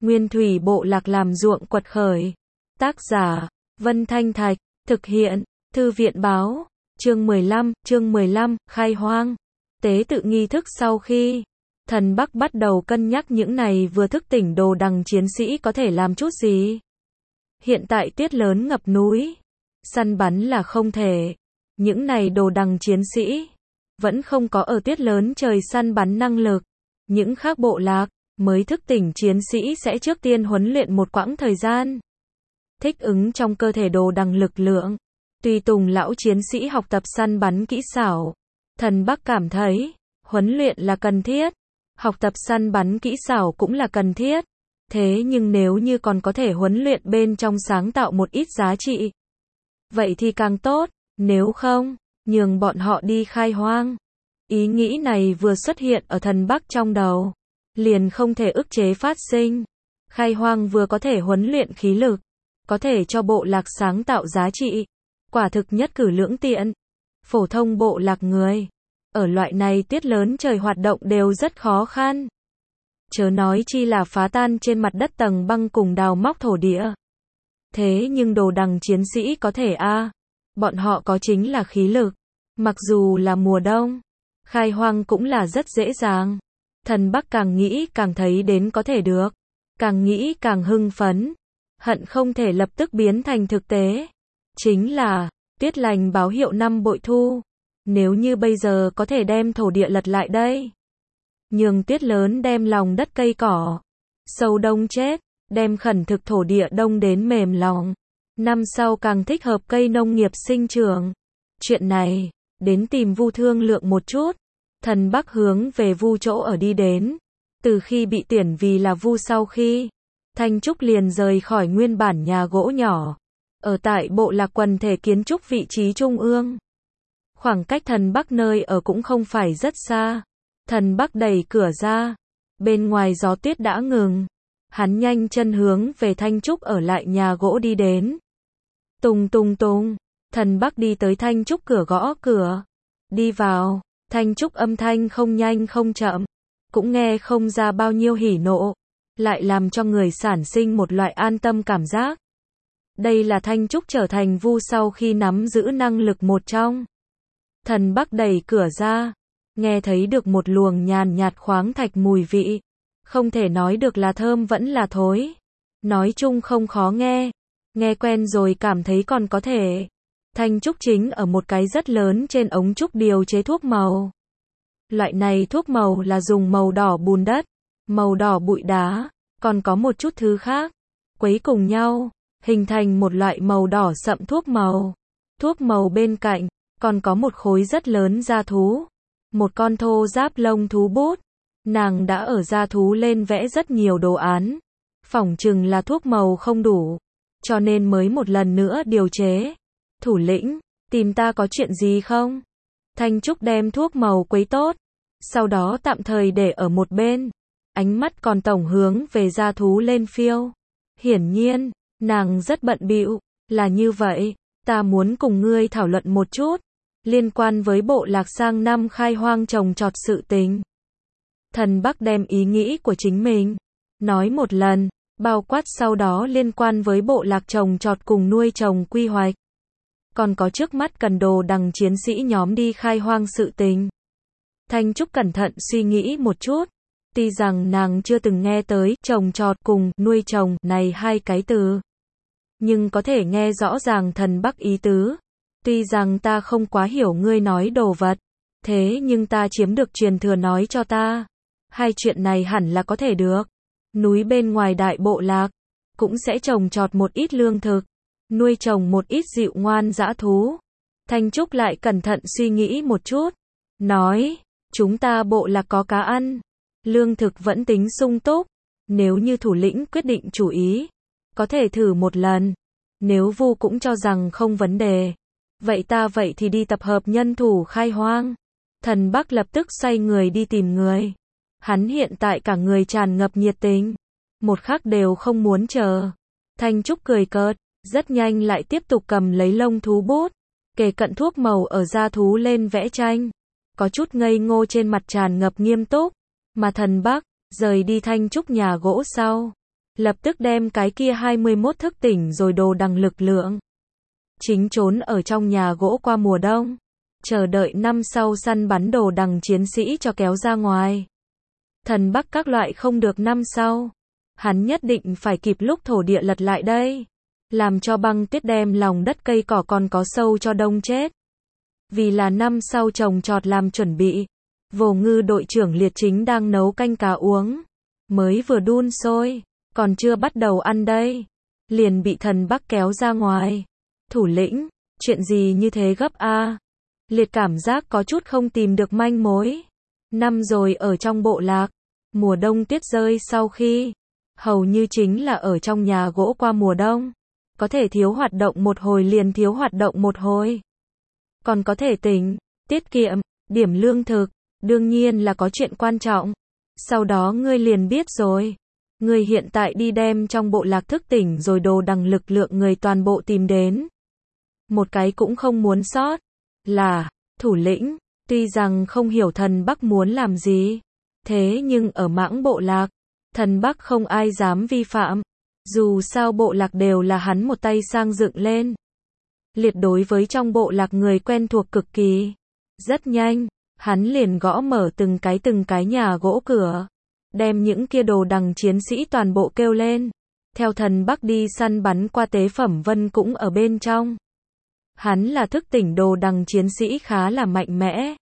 Nguyên thủy bộ lạc làm ruộng quật khởi. Tác giả, Vân Thanh Thạch, thực hiện, Thư viện báo, chương 15, khai hoang. Tế tự nghi thức sau khi thần Bắc bắt đầu cân nhắc những này vừa thức tỉnh đồ đằng chiến sĩ có thể làm chút gì. Hiện tại tuyết lớn ngập núi, săn bắn là không thể. Những này đồ đằng chiến sĩ vẫn không có ở tuyết lớn trời săn bắn năng lực. Những khác bộ lạc mới thức tỉnh chiến sĩ sẽ trước tiên huấn luyện một quãng thời gian, thích ứng trong cơ thể đồ đằng lực lượng, tùy tùng lão chiến sĩ học tập săn bắn kỹ xảo. Thần Bắc cảm thấy huấn luyện là cần thiết, học tập săn bắn kỹ xảo cũng là cần thiết. Thế nhưng nếu như còn có thể huấn luyện bên trong sáng tạo một ít giá trị, vậy thì càng tốt, nếu không, nhường bọn họ đi khai hoang. Ý nghĩ này vừa xuất hiện ở thần Bắc trong đầu, liền không thể ức chế phát sinh. Khai hoang vừa có thể huấn luyện khí lực, có thể cho bộ lạc sáng tạo giá trị, quả thực nhất cử lưỡng tiện. Phổ thông bộ lạc người, ở loại này tuyết lớn trời hoạt động đều rất khó khăn. Chớ nói chi là phá tan trên mặt đất tầng băng cùng đào móc thổ địa. Thế nhưng đồ đằng chiến sĩ có thể bọn họ có chính là khí lực. Mặc dù là mùa đông, khai hoang cũng là rất dễ dàng. Thần Bắc càng nghĩ càng thấy đến có thể được, càng nghĩ càng hưng phấn, hận không thể lập tức biến thành thực tế. Chính là, tuyết lành báo hiệu năm bội thu. Nếu như bây giờ có thể đem thổ địa lật lại đây, nhường tuyết lớn đem lòng đất cây cỏ sâu đông chết, đem khẩn thực thổ địa đông đến mềm lòng, năm sau càng thích hợp cây nông nghiệp sinh trưởng. Chuyện này, đến tìm Vu thương lượng một chút. Thần Bắc hướng về Vu chỗ ở đi đến. Từ khi bị tuyển vì là Vu sau khi, Thanh Trúc liền rời khỏi nguyên bản nhà gỗ nhỏ, ở tại bộ lạc quần thể kiến trúc vị trí trung ương. Khoảng cách thần Bắc nơi ở cũng không phải rất xa. Thần Bắc đẩy cửa ra, bên ngoài gió tuyết đã ngừng. Hắn nhanh chân hướng về Thanh Trúc ở lại nhà gỗ đi đến. Tùng tùng tùng, thần Bắc đi tới Thanh Trúc cửa gõ cửa. Đi vào, Thanh Trúc âm thanh không nhanh không chậm, cũng nghe không ra bao nhiêu hỉ nộ, lại làm cho người sản sinh một loại an tâm cảm giác. Đây là Thanh Trúc trở thành Vu sau khi nắm giữ năng lực một trong. Thần Bắc đẩy cửa ra, nghe thấy được một luồng nhàn nhạt khoáng thạch mùi vị, không thể nói được là thơm vẫn là thối. Nói chung không khó nghe, nghe quen rồi cảm thấy còn có thể. Thanh Trúc chính ở một cái rất lớn trên ống trúc điều chế thuốc màu. Loại này thuốc màu là dùng màu đỏ bùn đất, màu đỏ bụi đá, còn có một chút thứ khác, quấy cùng nhau, hình thành một loại màu đỏ sậm thuốc màu. Thuốc màu bên cạnh, còn có một khối rất lớn da thú, một con thô giáp lông thú bút. Nàng đã ở da thú lên vẽ rất nhiều đồ án, phỏng chừng là thuốc màu không đủ, cho nên mới một lần nữa điều chế. Thủ lĩnh, tìm ta có chuyện gì không? Thanh Trúc đem thuốc màu quấy tốt, sau đó tạm thời để ở một bên, ánh mắt còn tổng hướng về da thú lên phiêu. Hiển nhiên, nàng rất bận bịu, là như vậy, ta muốn cùng ngươi thảo luận một chút, liên quan với bộ lạc sang năm khai hoang trồng trọt sự tình. Thần Bắc đem ý nghĩ của chính mình nói một lần, bao quát sau đó liên quan với bộ lạc trồng trọt cùng nuôi trồng quy hoạch. Còn có trước mắt cần đồ đằng chiến sĩ nhóm đi khai hoang sự tình. Thanh Trúc cẩn thận suy nghĩ một chút, tuy rằng nàng chưa từng nghe tới trồng trọt cùng nuôi trồng này hai cái từ, nhưng có thể nghe rõ ràng thần Bắc ý tứ. Tuy rằng ta không quá hiểu ngươi nói đồ vật, thế nhưng ta chiếm được truyền thừa nói cho ta, hai chuyện này hẳn là có thể được. Núi bên ngoài đại bộ lạc cũng sẽ trồng trọt một ít lương thực, nuôi trồng một ít dịu ngoan dã thú. Thanh Trúc lại cẩn thận suy nghĩ một chút, nói, chúng ta bộ lạc có cá ăn, lương thực vẫn tính sung túc, nếu như thủ lĩnh quyết định chủ ý, có thể thử một lần. Nếu Vu cũng cho rằng không vấn đề, vậy thì đi tập hợp nhân thủ khai hoang. Thần Bắc lập tức xoay người đi tìm người. Hắn hiện tại cả người tràn ngập nhiệt tình, một khắc đều không muốn chờ. Thanh Trúc cười cợt, rất nhanh lại tiếp tục cầm lấy lông thú bút, kề cận thuốc màu ở da thú lên vẽ tranh, có chút ngây ngô trên mặt tràn ngập nghiêm túc. Mà thần Bắc rời đi Thanh Trúc nhà gỗ sau, lập tức đem cái kia 21 thức tỉnh rồi đồ đằng lực lượng. Chính trốn ở trong nhà gỗ qua mùa đông, chờ đợi năm sau săn bắn đồ đằng chiến sĩ cho kéo ra ngoài. Thần Bắc các loại không được năm sau. Hắn nhất định phải kịp lúc thổ địa lật lại đây. Làm cho băng tuyết đem lòng đất cây cỏ còn có sâu cho đông chết. Vì là năm sau trồng trọt làm chuẩn bị. Vồ Ngư đội trưởng Liệt chính đang nấu canh cá uống. Mới vừa đun sôi, còn chưa bắt đầu ăn đây. Liền bị Thần Bắc kéo ra ngoài. Thủ lĩnh, chuyện gì như thế gấp a? Liệt cảm giác có chút không tìm được manh mối. Năm rồi ở trong bộ lạc, mùa đông tuyết rơi sau khi, hầu như chính là ở trong nhà gỗ qua mùa đông. Có thể thiếu hoạt động một hồi liền thiếu hoạt động một hồi. Còn có thể tỉnh, tiết kiệm, điểm lương thực, đương nhiên là có chuyện quan trọng. Sau đó ngươi liền biết rồi. Ngươi hiện tại đi đem trong bộ lạc thức tỉnh rồi đồ đằng lực lượng người toàn bộ tìm đến. Một cái cũng không muốn sót. Là, thủ lĩnh, tuy rằng không hiểu Thần Bắc muốn làm gì. Thế nhưng ở mãng bộ lạc, Thần Bắc không ai dám vi phạm. Dù sao bộ lạc đều là hắn một tay sang dựng lên. Liệt đối với trong bộ lạc người quen thuộc cực kỳ. Rất nhanh, hắn liền gõ mở từng cái nhà gỗ cửa. Đem những kia đồ đằng chiến sĩ toàn bộ kêu lên. Theo Thần Bắc đi săn bắn qua Tế Phẩm Vân cũng ở bên trong. Hắn là thức tỉnh đồ đằng chiến sĩ khá là mạnh mẽ.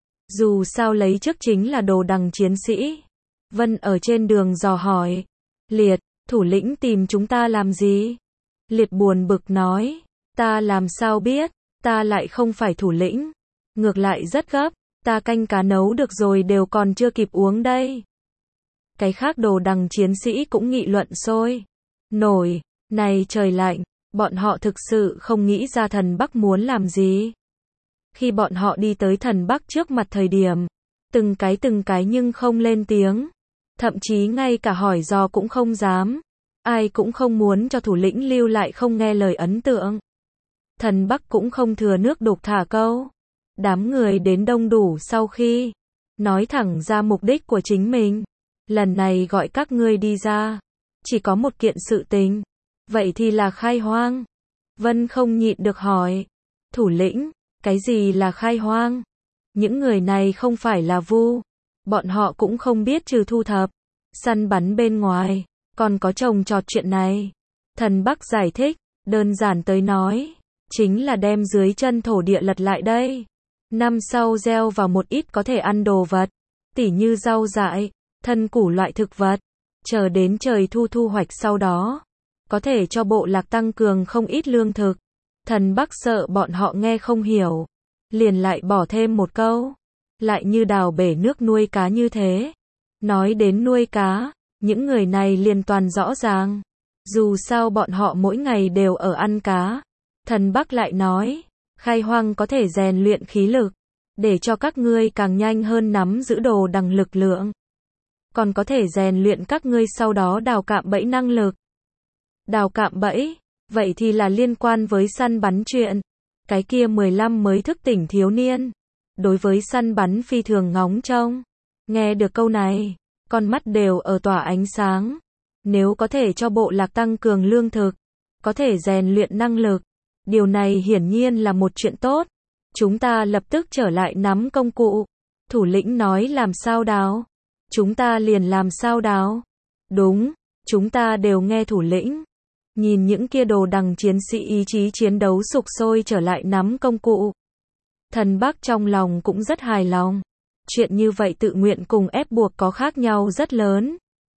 Dù sao lấy trước chính là đồ đằng chiến sĩ. Vân ở trên đường dò hỏi. Liệt, thủ lĩnh tìm chúng ta làm gì? Liệt buồn bực nói. Ta làm sao biết, ta lại không phải thủ lĩnh. Ngược lại rất gấp, ta canh cá nấu được rồi đều còn chưa kịp uống đây. Cái khác đồ đằng chiến sĩ cũng nghị luận sôi nổi. Này trời lạnh, bọn họ thực sự không nghĩ ra Thần Bắc muốn làm gì. Khi bọn họ đi tới Thần Bắc trước mặt thời điểm, từng cái nhưng không lên tiếng. Thậm chí ngay cả hỏi dò cũng không dám. Ai cũng không muốn cho thủ lĩnh lưu lại không nghe lời ấn tượng. Thần Bắc cũng không thừa nước đục thả câu. Đám người đến đông đủ sau khi nói thẳng ra mục đích của chính mình. Lần này gọi các ngươi đi ra, chỉ có một kiện sự tình. Vậy thì là khai hoang. Vân không nhịn được hỏi. Thủ lĩnh, cái gì là khai hoang? Những người này không phải là vu. Bọn họ cũng không biết trừ thu thập, săn bắn bên ngoài, còn có trồng trọt chuyện này. Thần Bắc giải thích, đơn giản tới nói, chính là đem dưới chân thổ địa lật lại đây. Năm sau gieo vào một ít có thể ăn đồ vật, tỉ như rau dại, thân củ loại thực vật. Chờ đến trời thu hoạch sau đó, có thể cho bộ lạc tăng cường không ít lương thực. Thần Bắc sợ bọn họ nghe không hiểu, liền lại bỏ thêm một câu. Lại như đào bể nước nuôi cá như thế. Nói đến nuôi cá, những người này liền toàn rõ ràng. Dù sao bọn họ mỗi ngày đều ở ăn cá. Thần Bắc lại nói, khai hoang có thể rèn luyện khí lực, để cho các ngươi càng nhanh hơn nắm giữ đồ đằng lực lượng. Còn có thể rèn luyện các ngươi sau đó đào cạm bẫy năng lực. Đào cạm bẫy, vậy thì là liên quan với săn bắn chuyện. Cái kia 15 mới thức tỉnh thiếu niên, đối với săn bắn phi thường ngóng trông. Nghe được câu này, con mắt đều ở tỏa ánh sáng. Nếu có thể cho bộ lạc tăng cường lương thực, có thể rèn luyện năng lực, điều này hiển nhiên là một chuyện tốt. Chúng ta lập tức trở lại nắm công cụ. Thủ lĩnh nói làm sao đào, chúng ta liền làm sao đào. Đúng, chúng ta đều nghe thủ lĩnh. Nhìn những kia đồ đằng chiến sĩ ý chí chiến đấu sục sôi trở lại nắm công cụ. Thần Bắc trong lòng cũng rất hài lòng. Chuyện như vậy tự nguyện cùng ép buộc có khác nhau rất lớn.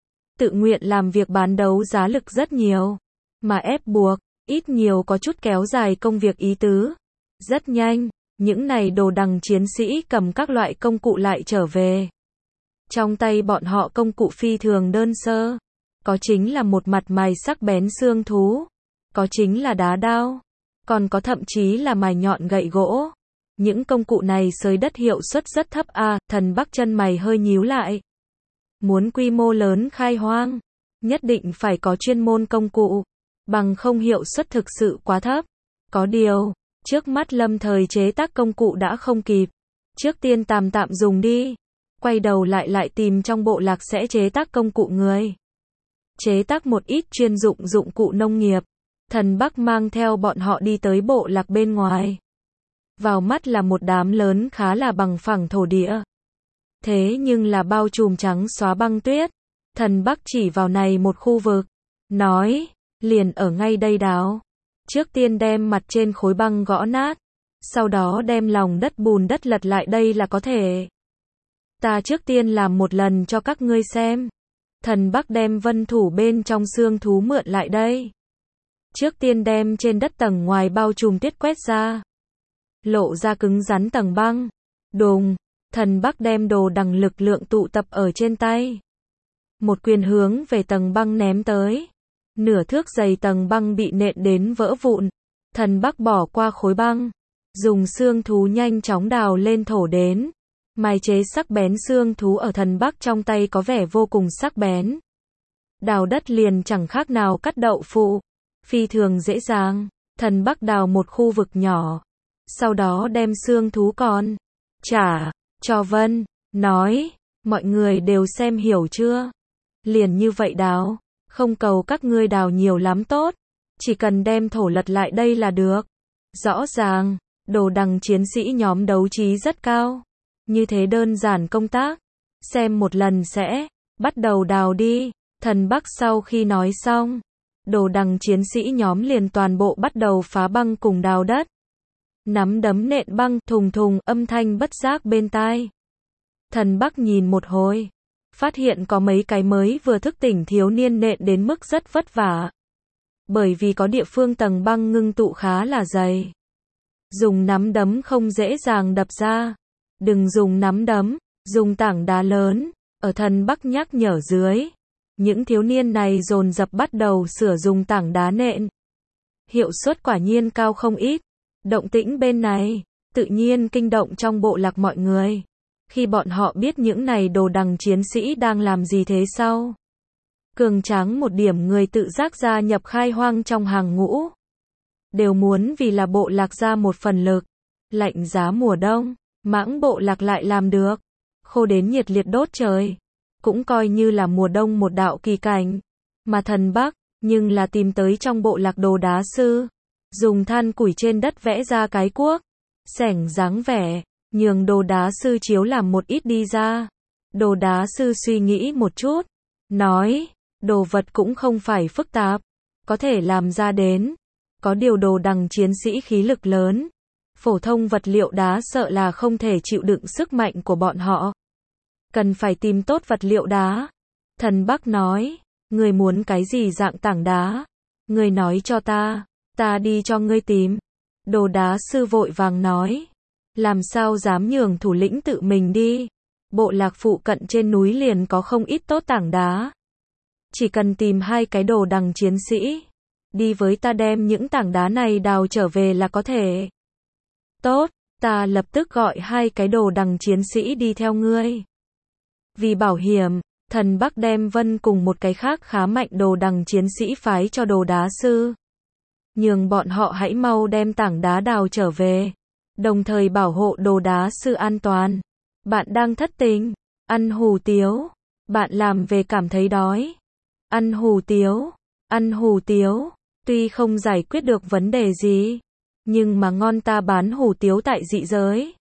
Tự nguyện làm việc bán đấu giá lực rất nhiều. Mà ép buộc, ít nhiều có chút kéo dài công việc ý tứ. Rất nhanh, những này đồ đằng chiến sĩ cầm các loại công cụ lại trở về. Trong tay bọn họ công cụ phi thường đơn sơ. Có chính là một mặt mài sắc bén xương thú. Có chính là đá đao. Còn có thậm chí là mài nhọn gậy gỗ. Những công cụ này xới đất hiệu suất rất thấp à, Thần Bắc chân mày hơi nhíu lại. Muốn quy mô lớn khai hoang, nhất định phải có chuyên môn công cụ, bằng không hiệu suất thực sự quá thấp. Có điều, trước mắt lâm thời chế tác công cụ đã không kịp. Trước tiên tạm dùng đi. Quay đầu lại tìm trong bộ lạc sẽ chế tác công cụ người. chế tác một ít chuyên dụng dụng cụ nông nghiệp. Thần Bắc mang theo bọn họ đi tới bộ lạc bên ngoài. Vào mắt là một đám lớn khá là bằng phẳng thổ địa. Thế nhưng là bao trùm trắng xóa băng tuyết. Thần Bắc chỉ vào này một khu vực, nói, liền ở ngay đây đào. Trước tiên đem mặt trên khối băng gõ nát, sau đó đem lòng đất bùn đất lật lại đây là có thể. Ta trước tiên làm một lần cho các ngươi xem. Thần Bắc đem vân thủ bên trong xương thú mượn lại đây. Trước tiên đem trên đất tầng ngoài bao trùm tuyết quét ra. Lộ ra cứng rắn tầng băng. Đùng, Thần Bắc đem đồ đằng lực lượng tụ tập ở trên tay. Một quyền hướng về tầng băng ném tới. Nửa thước dày tầng băng bị nện đến vỡ vụn. Thần Bắc bỏ qua khối băng. Dùng xương thú nhanh chóng đào lên thổ đến. Mài chế sắc bén xương thú ở Thần Bắc trong tay có vẻ vô cùng sắc bén. Đào đất liền chẳng khác nào cắt đậu phụ. Phi thường dễ dàng. Thần Bắc đào một khu vực nhỏ. Sau đó đem xương thú còn trả cho Vân. Nói, mọi người đều xem hiểu chưa? Liền như vậy đào. Không cầu các ngươi đào nhiều lắm tốt. Chỉ cần đem thổ lật lại đây là được. Rõ ràng, đồ đằng chiến sĩ nhóm đấu trí rất cao. Như thế đơn giản công tác. Xem một lần sẽ. Bắt đầu đào đi. Thần Bắc sau khi nói xong. Đồ đằng chiến sĩ nhóm liền toàn bộ bắt đầu phá băng cùng đào đất. Nắm đấm nện băng thùng thùng âm thanh bất giác bên tai. Thần Bắc nhìn một hồi. Phát hiện có mấy cái mới vừa thức tỉnh thiếu niên nện đến mức rất vất vả. Bởi vì có địa phương tầng băng ngưng tụ khá là dày. Dùng nắm đấm không dễ dàng đập ra. Đừng dùng nắm đấm, dùng tảng đá lớn. Ở Thần Bắc nhắc nhở dưới. Những thiếu niên này dồn dập bắt đầu sửa dùng tảng đá nện. Hiệu suất quả nhiên cao không ít. Động tĩnh bên này, tự nhiên kinh động trong bộ lạc mọi người. Khi bọn họ biết những này đồ đằng chiến sĩ đang làm gì thế sau. Cường tráng một điểm người tự giác gia nhập khai hoang trong hàng ngũ. Đều muốn vì là bộ lạc ra một phần lực. Lạnh giá mùa đông, mãng bộ lạc lại làm được. Khô đến nhiệt liệt đốt trời. Cũng coi như là mùa đông một đạo kỳ cảnh. Mà Thần Bắc, nhưng là tìm tới trong bộ lạc đồ đá sư. Dùng than củi trên đất vẽ ra cái cuốc. Xẻng dáng vẻ. Nhường đồ đá sư chiếu làm một ít đi ra. Đồ đá sư suy nghĩ một chút. Nói, đồ vật cũng không phải phức tạp. Có thể làm ra đến. Có điều đồ đằng chiến sĩ khí lực lớn. Phổ thông vật liệu đá sợ là không thể chịu đựng sức mạnh của bọn họ. Cần phải tìm tốt vật liệu đá. Thần Bắc nói, người muốn cái gì dạng tảng đá? Người nói cho ta đi cho ngươi tìm. Đồ đá sư vội vàng nói, làm sao dám nhường thủ lĩnh tự mình đi. Bộ lạc phụ cận trên núi liền có không ít tốt tảng đá. Chỉ cần tìm 2 cái đồ đằng chiến sĩ. Đi với ta đem những tảng đá này đào trở về là có thể. Tốt, ta lập tức gọi 2 cái đồ đằng chiến sĩ đi theo ngươi. Vì bảo hiểm, Thần Bắc đem Vân cùng một cái khác khá mạnh đồ đằng chiến sĩ phái cho đồ đá sư. Nhường bọn họ hãy mau đem tảng đá đào trở về. Đồng thời bảo hộ đồ đá sư an toàn. Bạn đang thất tình, ăn hủ tiếu. Bạn làm về cảm thấy đói. Ăn hủ tiếu, ăn hủ tiếu. Tuy không giải quyết được vấn đề gì. Nhưng mà ngon ta bán hủ tiếu tại dị giới.